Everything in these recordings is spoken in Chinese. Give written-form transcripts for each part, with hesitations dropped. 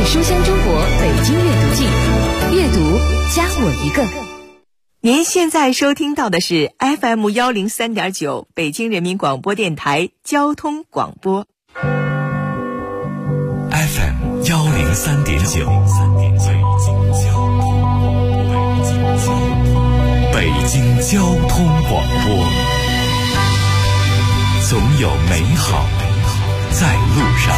书香中国北京阅读季，阅读加我一个。 您现在收听到的是 FM 103.9北京人民广播电台交通广播。 FM 103.9，北京交通广播，总有美好在路上。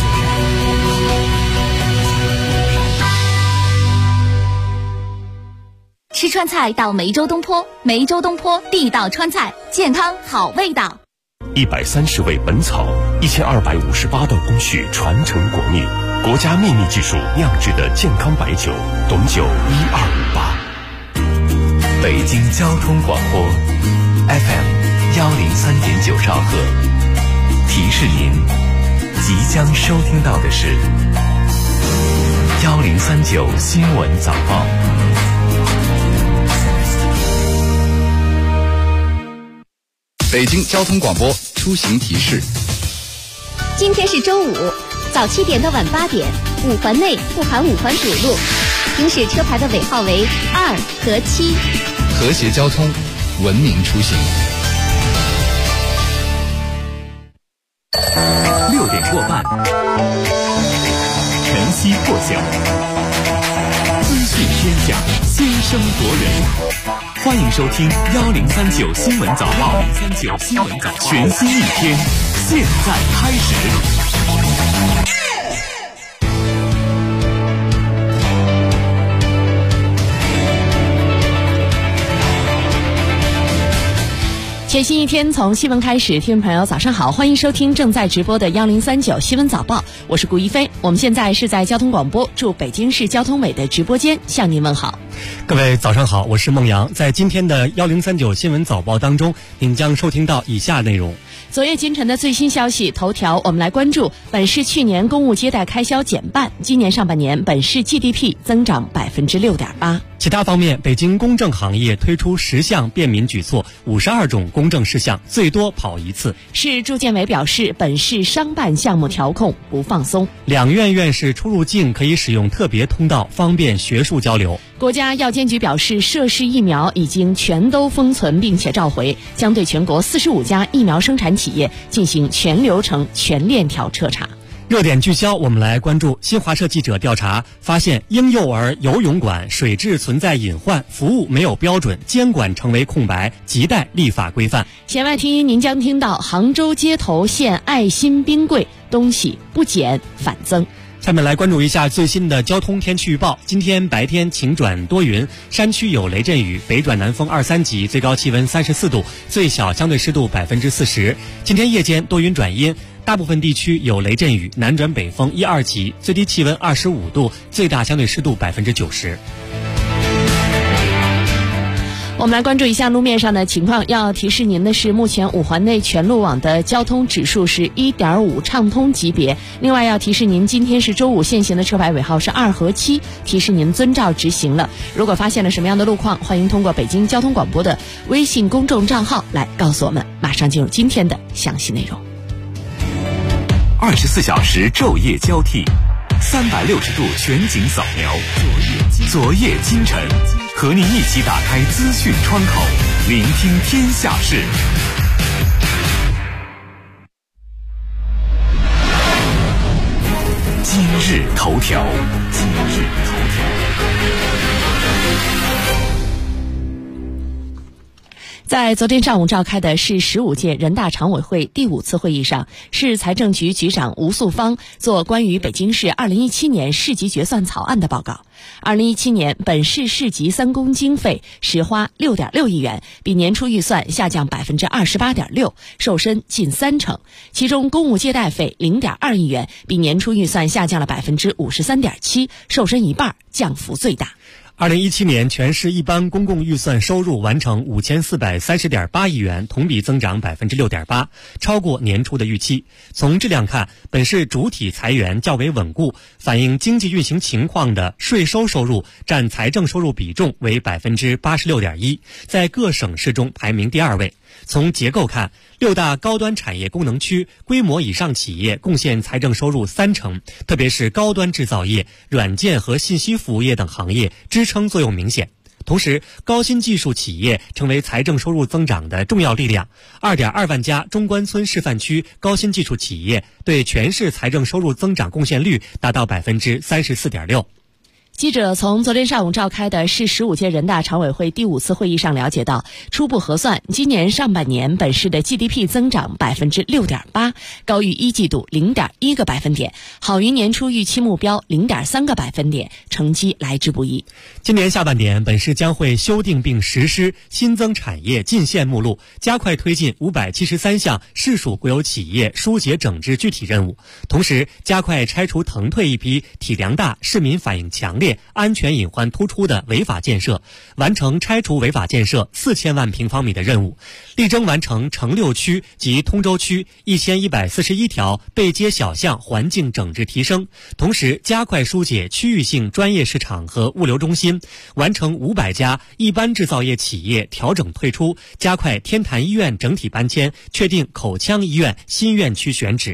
吃川菜到梅州东坡，梅州东坡地道川菜，健康好味道。 130味本草，1258道工序传承国秘，国家秘密技术酿制的健康白酒，董酒1258。 北京交通广播 FM 103.9兆赫，提示您即将收听到的是1039新闻早报。 北京交通广播出行提示： 今天是周五，早7点到晚8点，5环内不含5环主路，行驶车牌的尾号为2和7。 和谐交通，文明出行。 6点过半，晨曦破晓，资讯天下，先声夺人。欢迎收听1039新闻早报，全新一天，现在开始。 全新一天从新闻开始，听众朋友早上好，欢迎收听正在直播的1039新闻早报，我是顾一飞。我们现在是在交通广播驻北京市交通委的直播间向您问好。 各位早上好，我是孟阳。在今天的1039新闻早报当中，您将收听到以下内容。 昨夜今晨的最新消息头条，我们来关注本市去年公务接待开销减半，今年上半年本市 GDP 增长6.8%。 其他方面，北京公证行业推出10项便民举措，52种公证事项，最多跑1次。 市住建委表示，本市商办项目调控不放松。 两院院士出入境可以使用特别通道，方便学术交流。 国家药监局表示，涉事疫苗已经全都封存并且召回，将对全国45家疫苗生产企业进行全流程、全链条彻查。 热点聚焦，我们来关注新华社记者调查发现，婴幼儿游泳馆水质存在隐患，服务没有标准，监管成为空白，亟待立法规范。 弦外听音，您将听到杭州街头现爱心冰柜，东西不减反增。 下面来关注一下最新的交通天气预报。今天白天晴转多云，山区有雷阵雨，北转南风2、3级，最高气温34度，最小相对湿度40%。今天夜间多云转阴，大部分地区有雷阵雨，南转北风1、2级，最低气温25度，最大相对湿度90%。 我们来关注一下路面上的情况。要提示您的是，目前5环内全路网的交通指数是 1.5 畅通级别。另外要提示您，今天是周五，限行的车牌尾号是2和7，提示您遵照执行了。如果发现了什么样的路况，欢迎通过北京交通广播的微信公众账号来告诉我们。马上进入今天的详细内容。 24小时昼夜交替，360度全景扫描，昨夜今晨，和您一起打开资讯窗口，聆听天下事。今日头条。 在昨天上午召开的市15届人大常委会第5次会议上，市财政局局长吴素芳做关于北京市2017年市级决算草案的报告。2017年本市市级3公经费实花6.6亿元，比年初预算下降28.6%，瘦身近30%。其中公务接待费0.2亿元，比年初预算下降了53.7%，瘦身一半，降幅最大。 2017年全市一般公共预算收入完成5430.8亿元，同比增长6.8%，超过年初的预期。从质量看，本市主体财源较为稳固，反映经济运行情况的税收收入占财政收入比重为86.1%，在各省市中排名第2位。 从结构看，6大高端产业功能区规模以上企业贡献财政收入30%，特别是高端制造业、软件和信息服务业等行业支撑作用明显。同时，高新技术企业成为财政收入增长的重要力量。2.2万家中关村示范区高新技术企业对全市财政收入增长贡献率达到34.6%。 记者从昨天上午召开的市15届人大常委会第5次会议上了解到，初步核算，今年上半年本市的 GDP 增长6.8%，高于一季度0.1个百分点，好于年初预期目标0.3个百分点，成绩来之不易。 今年下半年，本市将会修订并实施新增产业进线目录，加快推进573项市属国有企业疏解整治具体任务，同时加快拆除腾退一批体量大、市民反映强烈、安全隐患突出的违法建设，完成拆除违法建设4000万平方米的任务，力争完成城6区及通州区1141条背街小巷环境整治提升，同时加快疏解区域性专业市场和物流中心，完成500家一般制造业企业调整退出，加快天坛医院整体搬迁，确定口腔医院新院区选址。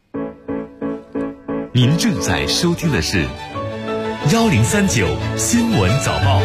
您正在收听的是1039新闻早报。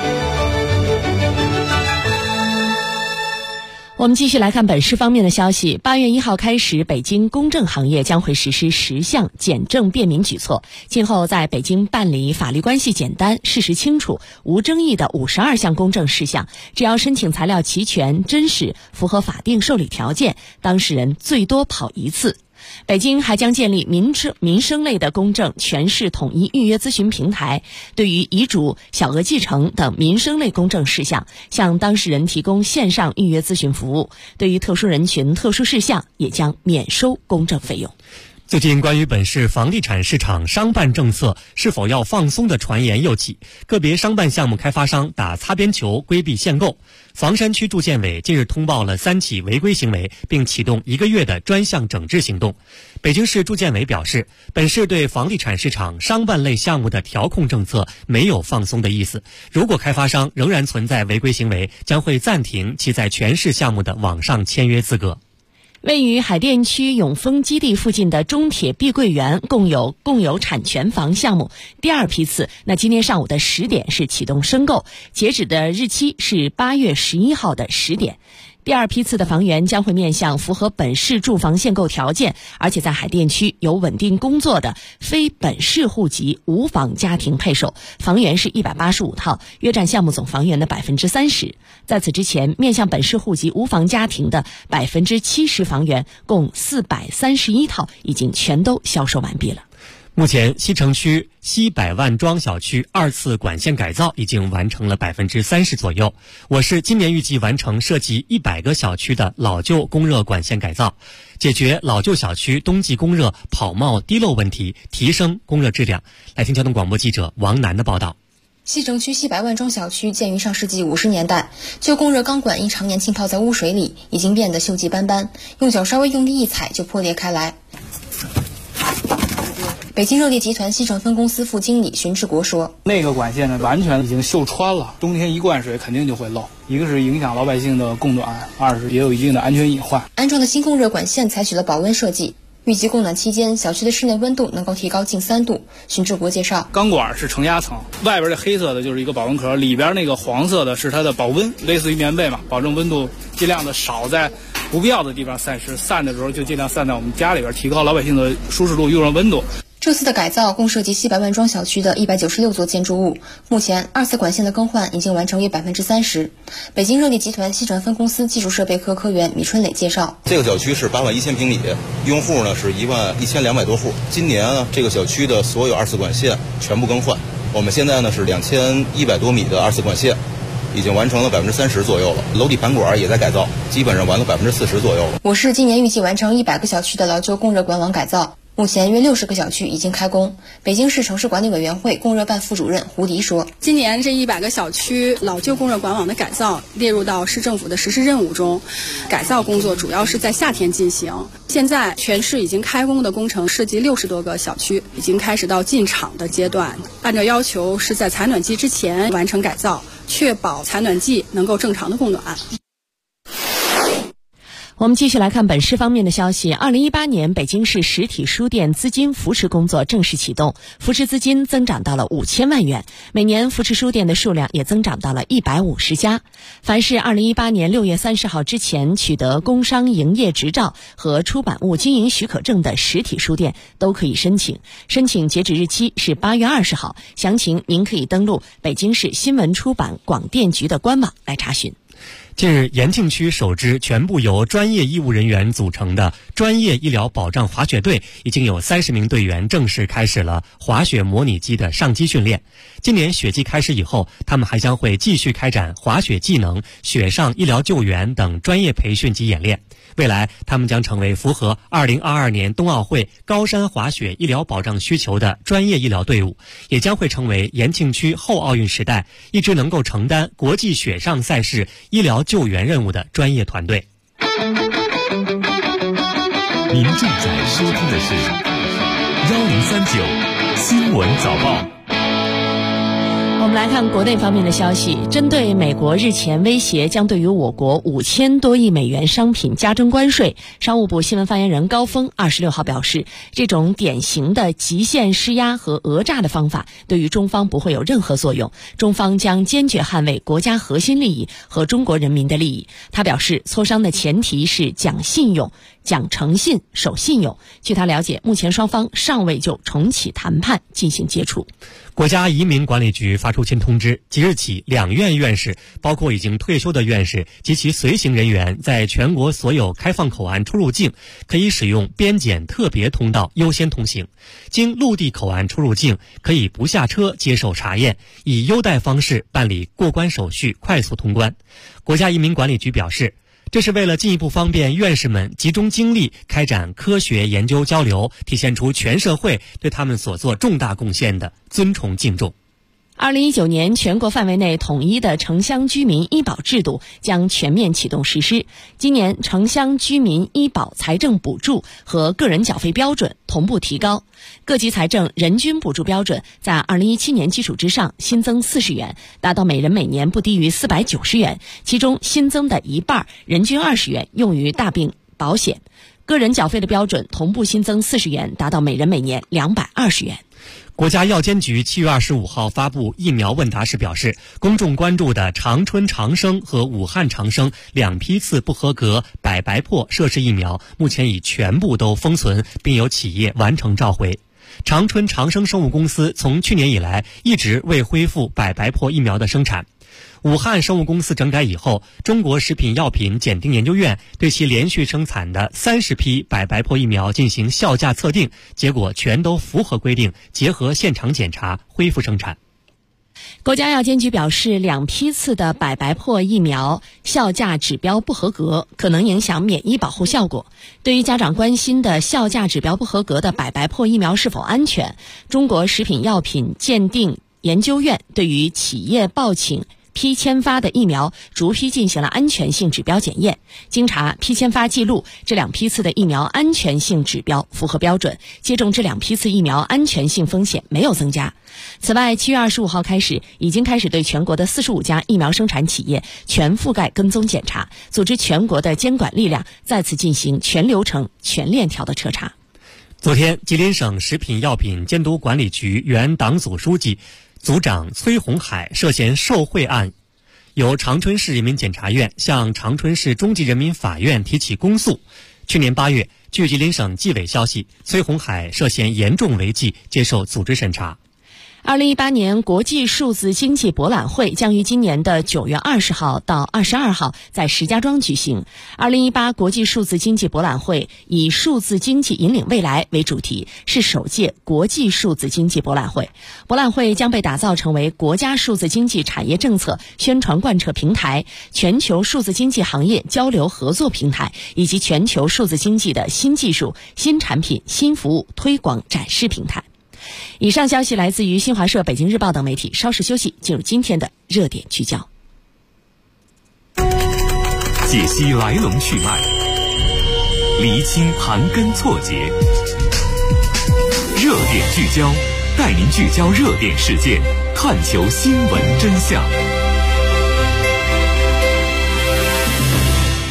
我们继续来看本市方面的消息。8月1号开始，北京公证行业将会实施10项简政便民举措，今后在北京办理法律关系简单、事实清楚、无争议的52项公证事项，只要申请材料齐全、真实、符合法定受理条件，当事人最多跑1次。北京还将建立民生类的公证全市统一预约咨询平台，对于遗嘱、小额继承等民生类公证事项，向当事人提供线上预约咨询服务，对于特殊人群、特殊事项也将免收公证费用。 最近关于本市房地产市场商办政策是否要放松的传言又起，个别商办项目开发商打擦边球，规避限购。房山区住建委近日通报了3起违规行为，并启动1个月的专项整治行动。北京市住建委表示，本市对房地产市场商办类项目的调控政策没有放松的意思，如果开发商仍然存在违规行为，将会暂停其在全市项目的网上签约资格。 位于海淀区永丰基地附近的中铁碧桂园共有产权房项目第2批次，今天上午的10点是启动申购，截止的日期是8月11号的10点。第2批次的房源将会面向符合本市住房限购条件，而且在海淀区有稳定工作的非本市户籍无房家庭配售，房源是185套，约占项目总房源的30%。在此之前，面向本市户籍无房家庭的70%房源，共431套，已经全都销售完毕了。 目前，西城区西百万庄小区2次管线改造已经完成了30%左右。我市今年预计完成涉及100个小区的老旧供热管线改造，解决老旧小区冬季供热跑冒滴漏问题，提升供热质量。来听交通广播记者王楠的报道。 西城区西百万庄小区建于上世纪50年代，旧供热钢管因常年浸泡在污水里，已经变得锈迹斑斑，用脚稍微用力一踩就破裂开来。北京热力集团西城分公司副经理荀志国说， 那个管线呢，完全已经锈穿了，冬天一灌水肯定就会漏，一个是影响老百姓的供暖，二是也有一定的安全隐患。 安装的新供热管线采取了保温设计，预计供暖期间小区的室内温度能够提高近3度。荀志国介绍， 钢管是承压层，外边的黑色的就是一个保温壳，里边那个黄色的是它的保温，类似于棉被嘛，保证温度尽量的少在不必要的地方散失，散的时候就尽量散在我们家里边，提高老百姓的舒适度、用热温度。 这次的改造共涉及西百万庄小区的196座建筑物，目前2次管线的更换已经完成约30%。北京热力集团西城分公司技术设备科科员米春磊介绍， 这个小区是8万1000平米，用户呢是11200多户。今年呢，这个小区的所有2次管线全部更换，我们现在呢是2100多米的2次管线，已经完成了30%左右了。楼底盘管也在改造，基本上完了40%左右了。 我市今年预计完成100个小区的老旧供热管网改造。目前约60个小区已经开工。北京市城市管理委员会供热办副主任胡迪说， 今年这100个小区老旧供热管网的改造列入到市政府的实施任务中，改造工作主要是在夏天进行。现在全市已经开工的工程涉及60多个小区，已经开始到进场的阶段。按照要求是在采暖季之前完成改造，确保采暖季能够正常的供暖。 我们继续来看本市方面的消息。2018年，北京市实体书店资金扶持工作正式启动，扶持资金增长到了5000万元，每年扶持书店的数量也增长到了150家。凡是2018年6月30号之前取得工商营业执照和出版物经营许可证的实体书店都可以申请，申请截止日期是8月20号。详情您可以登录北京市新闻出版广电局的官网来查询。 近日，延庆区首支全部由专业医务人员组成的专业医疗保障滑雪队已经有30名队员正式开始了滑雪模拟机的上机训练。今年雪季开始以后，他们还将会继续开展滑雪技能、雪上医疗救援等专业培训及演练。未来，他们将成为符合2022年冬奥会高山滑雪医疗保障需求的专业医疗队伍，也将会成为延庆区后奥运时代一支能够承担国际雪上赛事医疗救援任务的专业团队。 您正在收听的是1039新闻早报。 我们来看国内方面的消息，针对美国日前威胁将对于我国5000多亿美元商品加征关税，商务部新闻发言人高峰26号表示，这种典型的极限施压和讹诈的方法对于中方不会有任何作用，中方将坚决捍卫国家核心利益和中国人民的利益。他表示，磋商的前提是讲信用、讲诚信、守信用。据他了解，目前双方尚未就重启谈判进行接触。 国家移民管理局发出新通知，即日起，2院院士，包括已经退休的院士及其随行人员，在全国所有开放口岸出入境可以使用边检特别通道优先通行，经陆地口岸出入境可以不下车接受查验，以优待方式办理过关手续，快速通关。国家移民管理局表示，这是为了进一步方便院士们集中精力开展科学研究交流，体现出全社会对他们所做重大贡献的尊崇敬重。 2019年，全国范围内统一的城乡居民医保制度将全面启动实施。今年，城乡居民医保财政补助和个人缴费标准同步提高，各级财政人均补助标准在2017年基础之上新增40元，达到每人每年不低于490元，其中新增的一半，人均20元，用于大病保险。个人缴费的标准同步新增40元，达到每人每年220元。 国家药监局7月25号发布疫苗问答时表示，公众关注的长春长生和武汉长生2批次不合格百白破涉事疫苗，目前已全部都封存，并有企业完成召回。长春长生生物公司从去年以来一直未恢复百白破疫苗的生产。武汉生物公司整改以后，中国食品药品检定研究院对其连续生产的30批百白破疫苗进行效价测定，结果全都符合规定，结合现场检查恢复生产。 国家药监局表示，2批次的百白破疫苗效价指标不合格，可能影响免疫保护效果。对于家长关心的效价指标不合格的百白破疫苗是否安全，中国食品药品鉴定研究院对于企业报请批签发的疫苗逐批进行了安全性指标检验，经查批签发记录，这2批次的疫苗安全性指标符合标准，接种这2批次疫苗安全性风险没有增加。此外，7月25号开始，已经开始对全国的45家疫苗生产企业全覆盖跟踪检查，组织全国的监管力量再次进行全流程、全链条的彻查。 昨天，吉林省食品药品监督管理局原党组书记、组长崔红海涉嫌受贿案，由长春市人民检察院向长春市中级人民法院提起公诉。去年8月，据吉林省纪委消息，崔红海涉嫌严重违纪，接受组织审查。 2018年国际数字经济博览会将于今年的9月20号到22号在石家庄举行。2018国际数字经济博览会以数字经济引领未来为主题，是首届国际数字经济博览会。博览会将被打造成为国家数字经济产业政策宣传贯彻平台、全球数字经济行业交流合作平台，以及全球数字经济的新技术、新产品、新服务推广展示平台。以上消息来自于新华社、北京日报等媒体。稍事休息，进入今天的热点聚焦， 解析来龙去脉，厘清盘根错节。热点聚焦，带您聚焦热点事件，探求新闻真相。 欢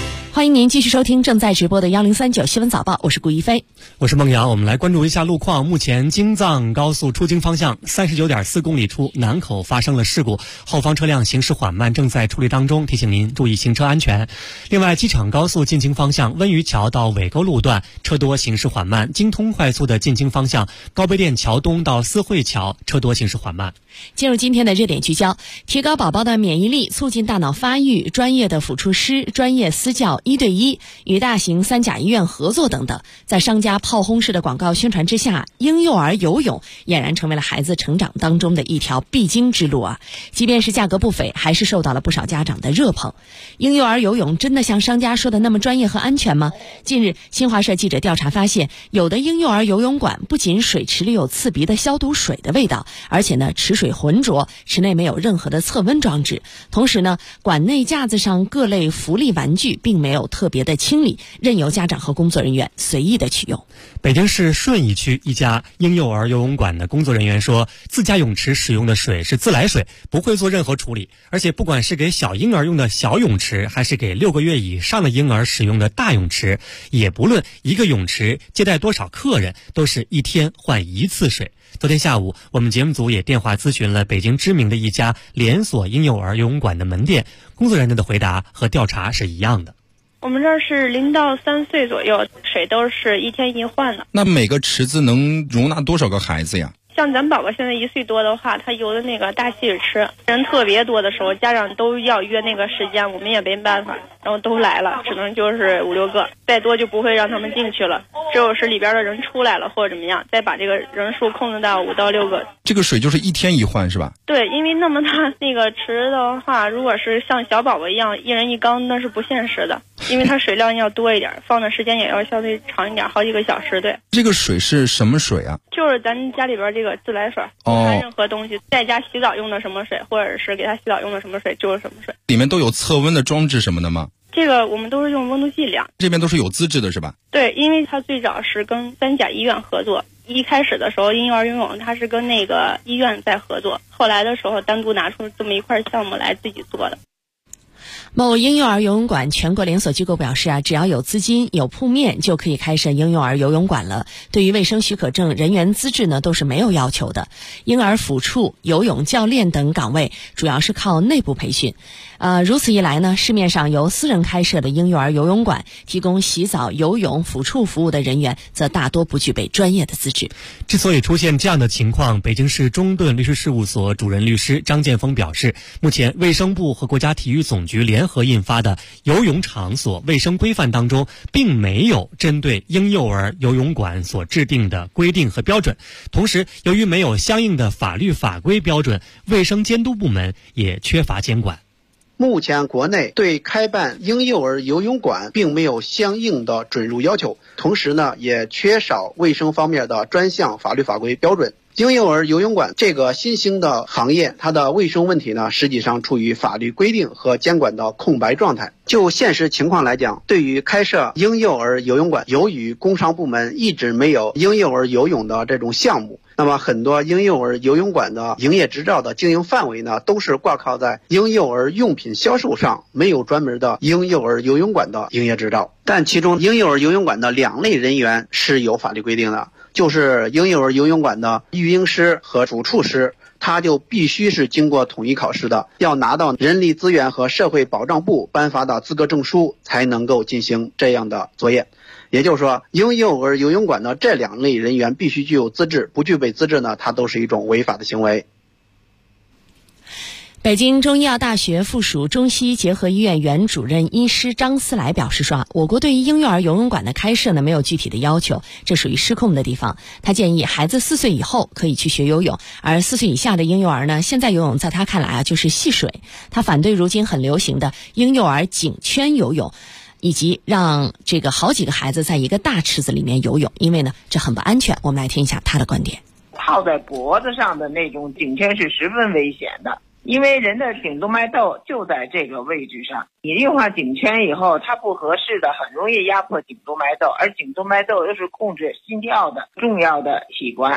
欢迎您继续收听正在直播的1039新闻早报，我是顾一飞， 我是孟瑶。我们来关注一下路况。目前京藏高速出京方向39.4公里处南口发生了事故，后方车辆行驶缓慢，正在处理当中，提醒您注意行车安全。另外，机场高速进京方向温榆桥到尾沟路段车多行驶缓慢，京通快速的进京方向高碑店桥东到思汇桥车多行驶缓慢。 进入今天的热点聚焦，提高宝宝的免疫力，促进大脑发育，专业的辅助师、专业私教1对1与大型3甲医院合作等等，在商家炮轰式的广告宣传之下，婴幼儿游泳俨然成为了孩子成长当中的一条必经之路啊！即便是价格不菲，还是受到了不少家长的热捧。婴幼儿游泳真的像商家说的那么专业和安全吗？近日，新华社记者调查发现，有的婴幼儿游泳馆不仅水池里有刺鼻的消毒水的味道，而且呢，池水浑浊，池内没有任何的测温装置。同时呢，馆内架子上各类浮力玩具并没有特别的清理，任由家长和工作人员随意的取用。 北京市顺义区一家婴幼儿游泳馆的工作人员说，自家泳池使用的水是自来水，不会做任何处理，而且不管是给小婴儿用的小泳池，还是给6个月以上的婴儿使用的大泳池，也不论一个泳池接待多少客人，都是1天换1次水。昨天下午，我们节目组也电话咨询了北京知名的一家连锁婴幼儿游泳馆的门店，工作人员的回答和调查是一样的。 我们这儿是0到3岁左右，水都是1天1换的。 那每个池子能容纳多少个孩子呀？ 像咱宝宝现在1岁多的话，他游的那个大戏水池，人特别多的时候，家长都要约那个时间，我们也没办法，然后都来了，只能就是5、6个，再多就不会让他们进去了。只有是里边的人出来了或者怎么样，再把这个人数控制到5到6个。 这个水就是1天1换是吧？ 对，因为那么大那个池的话，如果是像小宝宝一样1人1缸，那是不现实的，因为它水量要多一点，放的时间也要相对长一点，好几个小时。对， 这个水是什么水啊？ 就是咱家里边这个自来水，不含任何东西，在家洗澡用的什么水，或者是给他洗澡用的什么水就是什么水。 里面都有测温的装置什么的吗？ 这个我们都是用温度计量， 这边都是有资质的是吧？ 对，因为它最早是跟3甲医院合作，一开始的时候婴幼儿游泳它是跟那个医院在合作，后来的时候单独拿出这么一块项目来自己做的。 某婴幼儿游泳馆全国连锁机构表示只要有资金有铺面就可以开设婴幼儿游泳馆了。对于卫生许可证、人员资质呢都是没有要求的。婴儿抚触、游泳教练等岗位主要是靠内部培训。如此一来呢，市面上由私人开设的婴幼儿游泳馆提供洗澡、游泳、抚触服务的人员则大多不具备专业的资质。 之所以出现这样的情况，北京市中顿律师事务所主任律师张建峰表示，目前卫生部和国家体育总局联合印发的游泳场所卫生规范当中，并没有针对婴幼儿游泳馆所制定的规定和标准。同时，由于没有相应的法律法规标准，卫生监督部门也缺乏监管。 目前国内对开办婴幼儿游泳馆并没有相应的准入要求，同时呢，也缺少卫生方面的专项法律法规标准。婴幼儿游泳馆这个新兴的行业，它的卫生问题呢，实际上处于法律规定和监管的空白状态。就现实情况来讲，对于开设婴幼儿游泳馆，由于工商部门一直没有婴幼儿游泳的这种项目，那么很多婴幼儿游泳馆的营业执照的经营范围呢，都是挂靠在婴幼儿用品销售上，没有专门的婴幼儿游泳馆的营业执照。但其中婴幼儿游泳馆的2类人员是有法律规定的，就是婴幼儿游泳馆的育婴师和主处师，他就必须是经过统一考试的，要拿到人力资源和社会保障部颁发的资格证书，才能够进行这样的作业。也就是说，婴幼儿游泳馆的这2类人员必须具有资质，不具备资质呢，它都是一种违法的行为。 北京中医药大学附属中西医结合医院原主任医师张思来表示说，我国对于婴幼儿游泳馆的开设呢，没有具体的要求，这属于失控的地方。他建议孩子4岁以后可以去学游泳，而4岁以下的婴幼儿呢，现在游泳在他看来就是戏水。他反对如今很流行的婴幼儿颈圈游泳，以及让这个好几个孩子在一个大池子里面游泳，因为呢这很不安全。我们来听一下他的观点。 套在脖子上的那种颈圈是十分危险的，因为人的颈动脉窦就在这个位置上，你硬化颈圈以后，它不合适的很容易压迫颈动脉窦，而颈动脉窦又是控制心跳的重要的器官。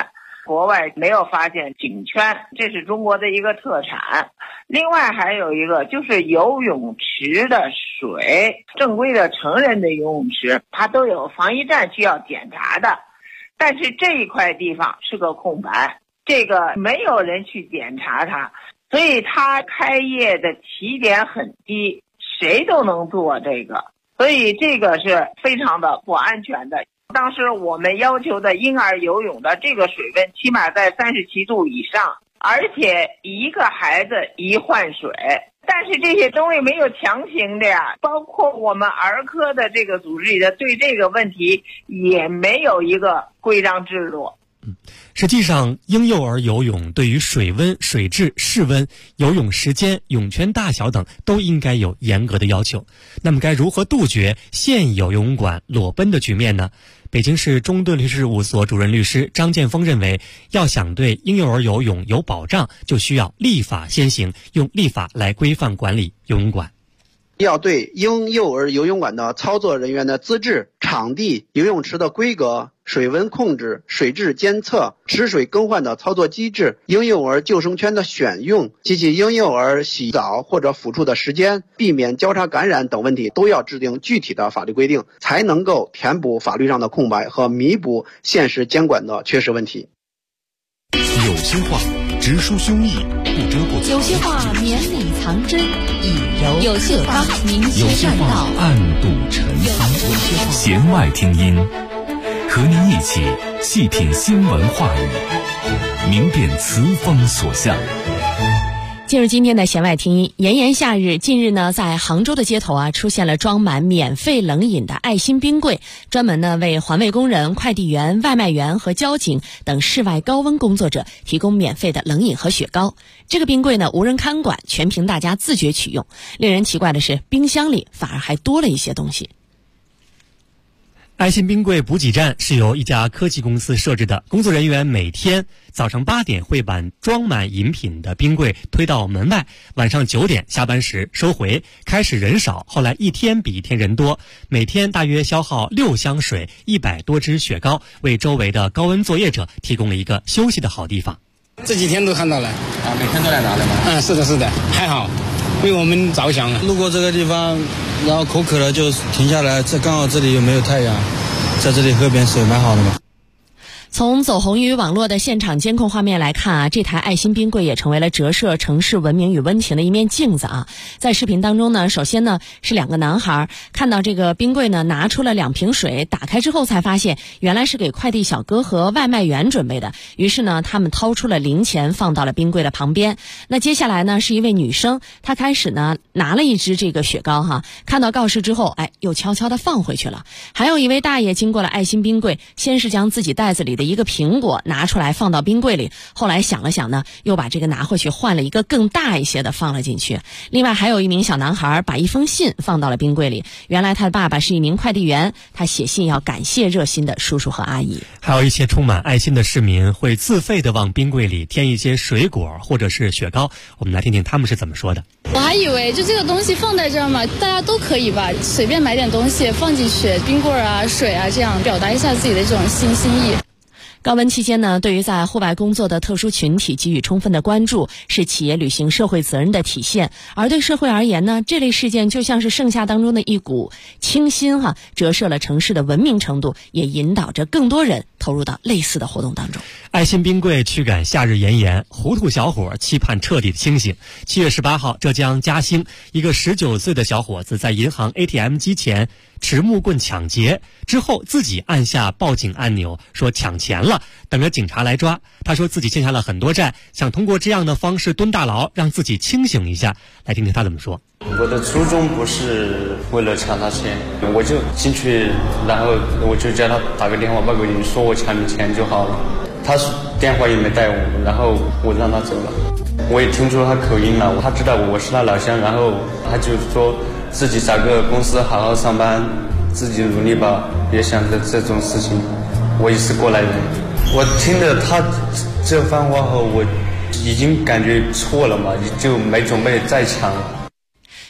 国外没有发现颈圈，这是中国的一个特产。另外还有一个就是游泳池的水，正规的成人的游泳池它都有防疫站需要检查的，但是这一块地方是个空白，这个没有人去检查它，所以它开业的起点很低，谁都能做这个，所以这个是非常的不安全的。当时我们要求的婴儿游泳的这个水温起码在37度以上，而且一个孩子一换水，但是这些东西没有强行的呀，包括我们儿科的这个组织里的对这个问题也没有一个规章制度。 实际上，婴幼儿游泳对于水温、水质、室温、游泳时间、泳圈大小等都应该有严格的要求。那么，该如何杜绝现有游泳馆裸奔的局面呢？北京市中顿律师事务所主任律师张建峰认为，要想对婴幼儿游泳有保障，就需要立法先行，用立法来规范管理游泳馆。 要对婴幼儿游泳馆的操作人员的资质、场地、游泳池的规格、水温控制、水质监测、池水更换的操作机制、婴幼儿救生圈的选用及其婴幼儿洗澡或者抚触的时间、避免交叉感染等问题都要制定具体的法律规定，才能够填补法律上的空白和弥补现实监管的缺失问题。 有些话直抒胸臆，不遮过； 有些话绵里藏针，以柔有些话明有些轩话道， 暗度陈仓。弦外听音，和您一起细品新闻话语，明辨词风所向。 进入今天的弦外听音，炎炎夏日，近日呢，在杭州的街头出现了装满免费冷饮的爱心冰柜，专门呢为环卫工人、快递员、外卖员和交警等室外高温工作者提供免费的冷饮和雪糕。这个冰柜呢无人看管，全凭大家自觉取用。令人奇怪的是，冰箱里反而还多了一些东西。 爱心冰柜补给站是由一家科技公司设置的，工作人员每天早上8点会把装满饮品的冰柜推到门外，晚上9点下班时收回。开始人少，后来一天比一天人多，每天大约消耗6箱水、100多只雪糕，为周围的高温作业者提供了一个休息的好地方。 这几天都看到了每天都来拿的吗？ 是的，还好，为我们着想了。 路过这个地方，然后口渴了就停下来，这刚好这里又没有太阳，在这里喝点水蛮好的嘛。 从走红于网络的现场监控画面来看这台爱心冰柜也成为了折射城市文明与温情的一面镜子在视频当中呢，首先呢是2个男孩看到这个冰柜呢，拿出了2瓶水，打开之后才发现原来是给快递小哥和外卖员准备的，于是呢他们掏出了零钱放到了冰柜的旁边。那接下来呢是一位女生，她开始呢拿了一只这个雪糕看到告示之后又悄悄地放回去了。还有一位大爷经过了爱心冰柜，先是将自己袋子里的一个苹果拿出来放到冰柜里，后来想了想呢，又把这个拿回去换了一个更大一些的放了进去。另外还有一名小男孩把一封信放到了冰柜里，原来他的爸爸是一名快递员，他写信要感谢热心的叔叔和阿姨。 还有一些充满爱心的市民会自费的往冰柜里添一些水果或者是雪糕，我们来听听他们是怎么说的。 我还以为就这个东西放在这儿嘛，大家都可以吧，随便买点东西放进去，冰棍水这样表达一下自己的这种心意。 高温期间呢，对于在户外工作的特殊群体给予充分的关注，是企业履行社会责任的体现。而对社会而言呢，这类事件就像是盛夏当中的一股清新折射了城市的文明程度，也引导着更多人投入到类似的活动当中。 爱心冰柜驱赶夏日炎炎，糊涂小伙期盼彻底的清醒。7月18号，浙江嘉兴一个19岁的小伙子在银行 ATM 机前持木棍抢劫之后，自己按下报警按钮，说抢钱了，等着警察来抓。他说自己欠下了很多债，想通过这样的方式蹲大牢，让自己清醒一下。来听听他怎么说。 我的初衷不是为了抢他钱，我就进去，然后我就叫他打个电话报个警，说我抢你钱就好了。他是电话也没带我，然后我让他走了。我也听出他口音了，他知道我是他老乡，然后他就说自己找个公司好好上班，自己努力吧，别想着这种事情。我也是过来人，我听了他这番话后，我已经感觉错了嘛，就没准备再抢了。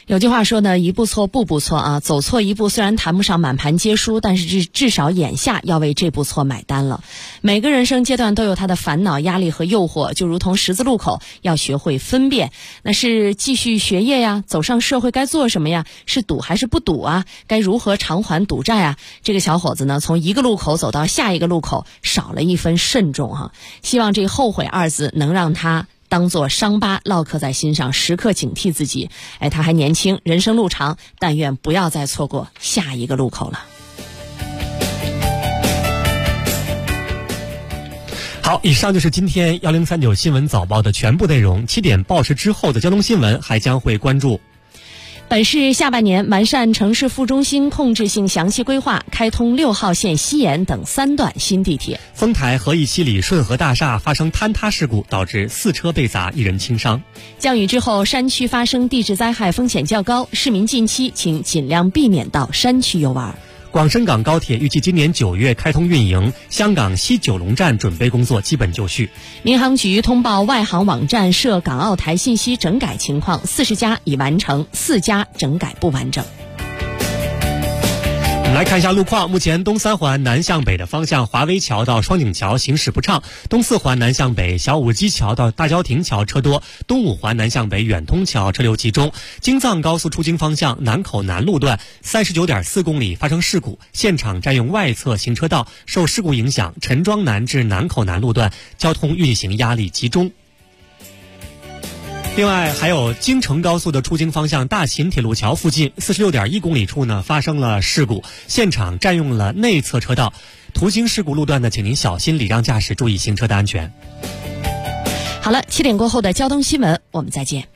有句话说呢，一步错步步错啊，走错一步虽然谈不上满盘皆输，但是至少眼下要为这步错买单了。每个人生阶段都有他的烦恼、压力和诱惑，就如同十字路口，要学会分辨，那是继续学业呀，走上社会该做什么呀？是赌还是不赌啊？该如何偿还赌债啊？这个小伙子呢，从一个路口走到下一个路口，少了一分慎重哈。希望这后悔二字能让他当作伤疤烙刻在心上，时刻警惕自己。他还年轻，人生路长，但愿不要再错过下一个路口了。 好，以上就是今天1039新闻早报的全部内容。7点报时之后的交通新闻还将会关注。 本市下半年完善城市副中心控制性详细规划，开通6号线西延等3段新地铁。 丰台和义七里顺和大厦发生坍塌事故，导致4车被砸，1人轻伤。 降雨之后，山区发生地质灾害风险较高，市民近期请尽量避免到山区游玩。 广深港高铁预计今年9月开通运营，香港西九龙站准备工作基本就绪。 民航局通报外航网站涉港澳台信息整改情况，40家已完成，4家整改不完整。 我们来看一下路况，目前东3环南向北的方向华威桥到双井桥行驶不畅，东4环南向北小武基桥到大郊亭桥车多，东5环南向北远通桥车流集中。京藏高速出京方向南口南路段 39.4 公里发生事故，现场占用外侧行车道，受事故影响，陈庄南至南口南路段交通运行压力集中。另外还有京承高速的出京方向大秦铁路桥附近 46.1 公里处呢发生了事故，现场占用了内侧车道，途经事故路段呢，请您小心礼让驾驶，注意行车的安全。 好了，7点过后的交通新闻，我们再见。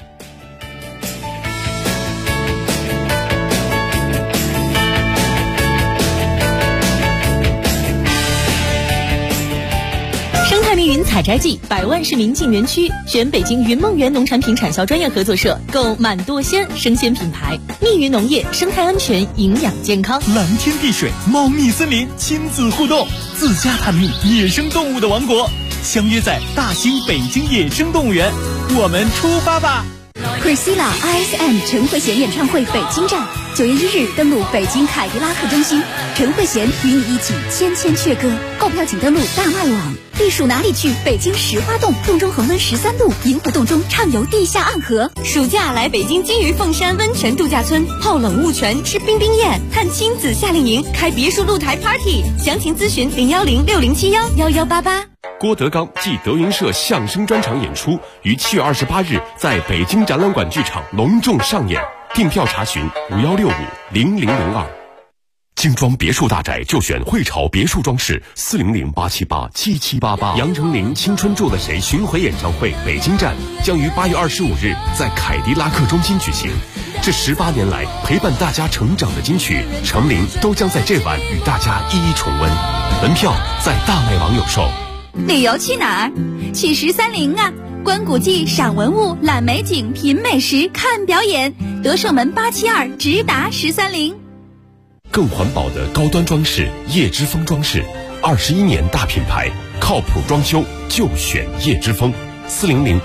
生态密云采摘季，100万市民进园区，选北京云梦园农产品产销专业合作社，购满多鲜生鲜品牌。密云农业，生态安全，营养健康。 蓝天碧水，茂密森林，亲子互动，自家探秘野生动物的王国，相约在大兴北京野生动物园，我们出发吧。 Priscilla ISM 陈慧娴演唱会北京站，9月1日登陆北京凯迪拉克中心，陈慧娴与你一起千千阙歌。购票请登录大麦网。避暑哪里去？北京石花洞，洞中恒温13度，银湖洞中畅游地下暗河。 暑假来北京金鱼凤山温泉度假村，泡冷雾泉，吃冰冰宴，探亲子夏令营，开别墅露台 party。详情咨询01060711188。 郭德纲暨德云社相声专场演出于7月28日在北京展览馆剧场隆重上演，订票查询51650002。精装别墅大宅就选汇潮别墅装饰，400-878-7788。杨丞琳《青春住了谁》巡回演唱会北京站将于8月25日在凯迪拉克中心举行。这18年来陪伴大家成长的金曲，丞琳都将在这晚与大家一一重温。门票在大麦网有售。 旅游去哪儿？去1030啊！观古迹、赏文物、览美景、品美食、看表演。德胜门872直达1030。 更环保的高端装饰，叶之峰装饰，21年大品牌，靠谱装修就选叶之峰，400-650-2868。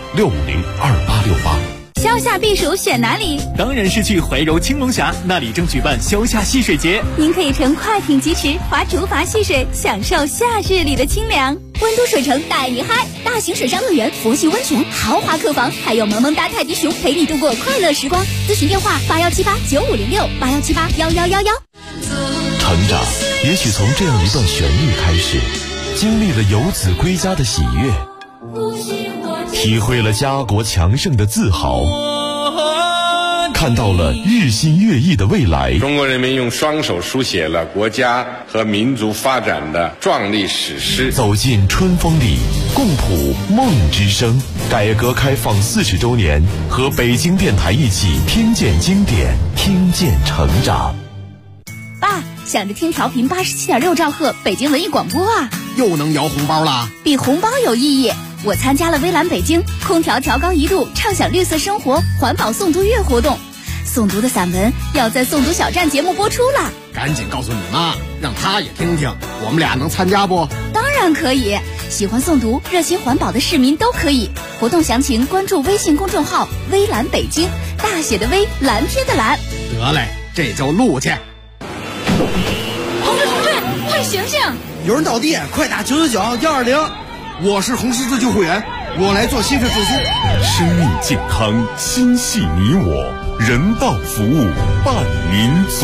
消夏避暑选哪里？ 当然是去怀柔青龙峡，那里正举办消夏戏水节。 您可以乘快艇疾驰，划竹筏戏水，享受夏日里的清凉。温都水城带你嗨，大型水上乐园、佛系温泉、豪华客房，还有萌萌哒泰迪熊陪你度过快乐时光。咨询电话81789506，81781111。 成长也许从这样一段旋律开始，经历了游子归家的喜悦，体会了家国强盛的自豪，看到了日新月异的未来。 中国人民用双手书写了国家和民族发展的壮丽史诗。 走进春风里，共谱梦之声。改革开放40周年，和北京电台一起听见经典，听见成长。 爸，想着听调频87.6兆赫北京文艺广播啊， 又能摇红包啦！ 比红包有意义。我参加了微蓝北京空调调高1度，畅享绿色生活环保诵读月活动。诵读的散文要在诵读小站节目播出了， 赶紧告诉你妈，让她也听听。我们俩能参加不？ 当然可以，喜欢诵读、热心环保的市民都可以。活活动详情关注微信公众号“微蓝北京”，大写的微，蓝天的蓝。 得嘞，这就录去。 同志，快醒醒！ 有人倒地，快打999-120。我是红十字救护员，我来做心肺复苏。 生命健康，心系你我，人道服务伴您左。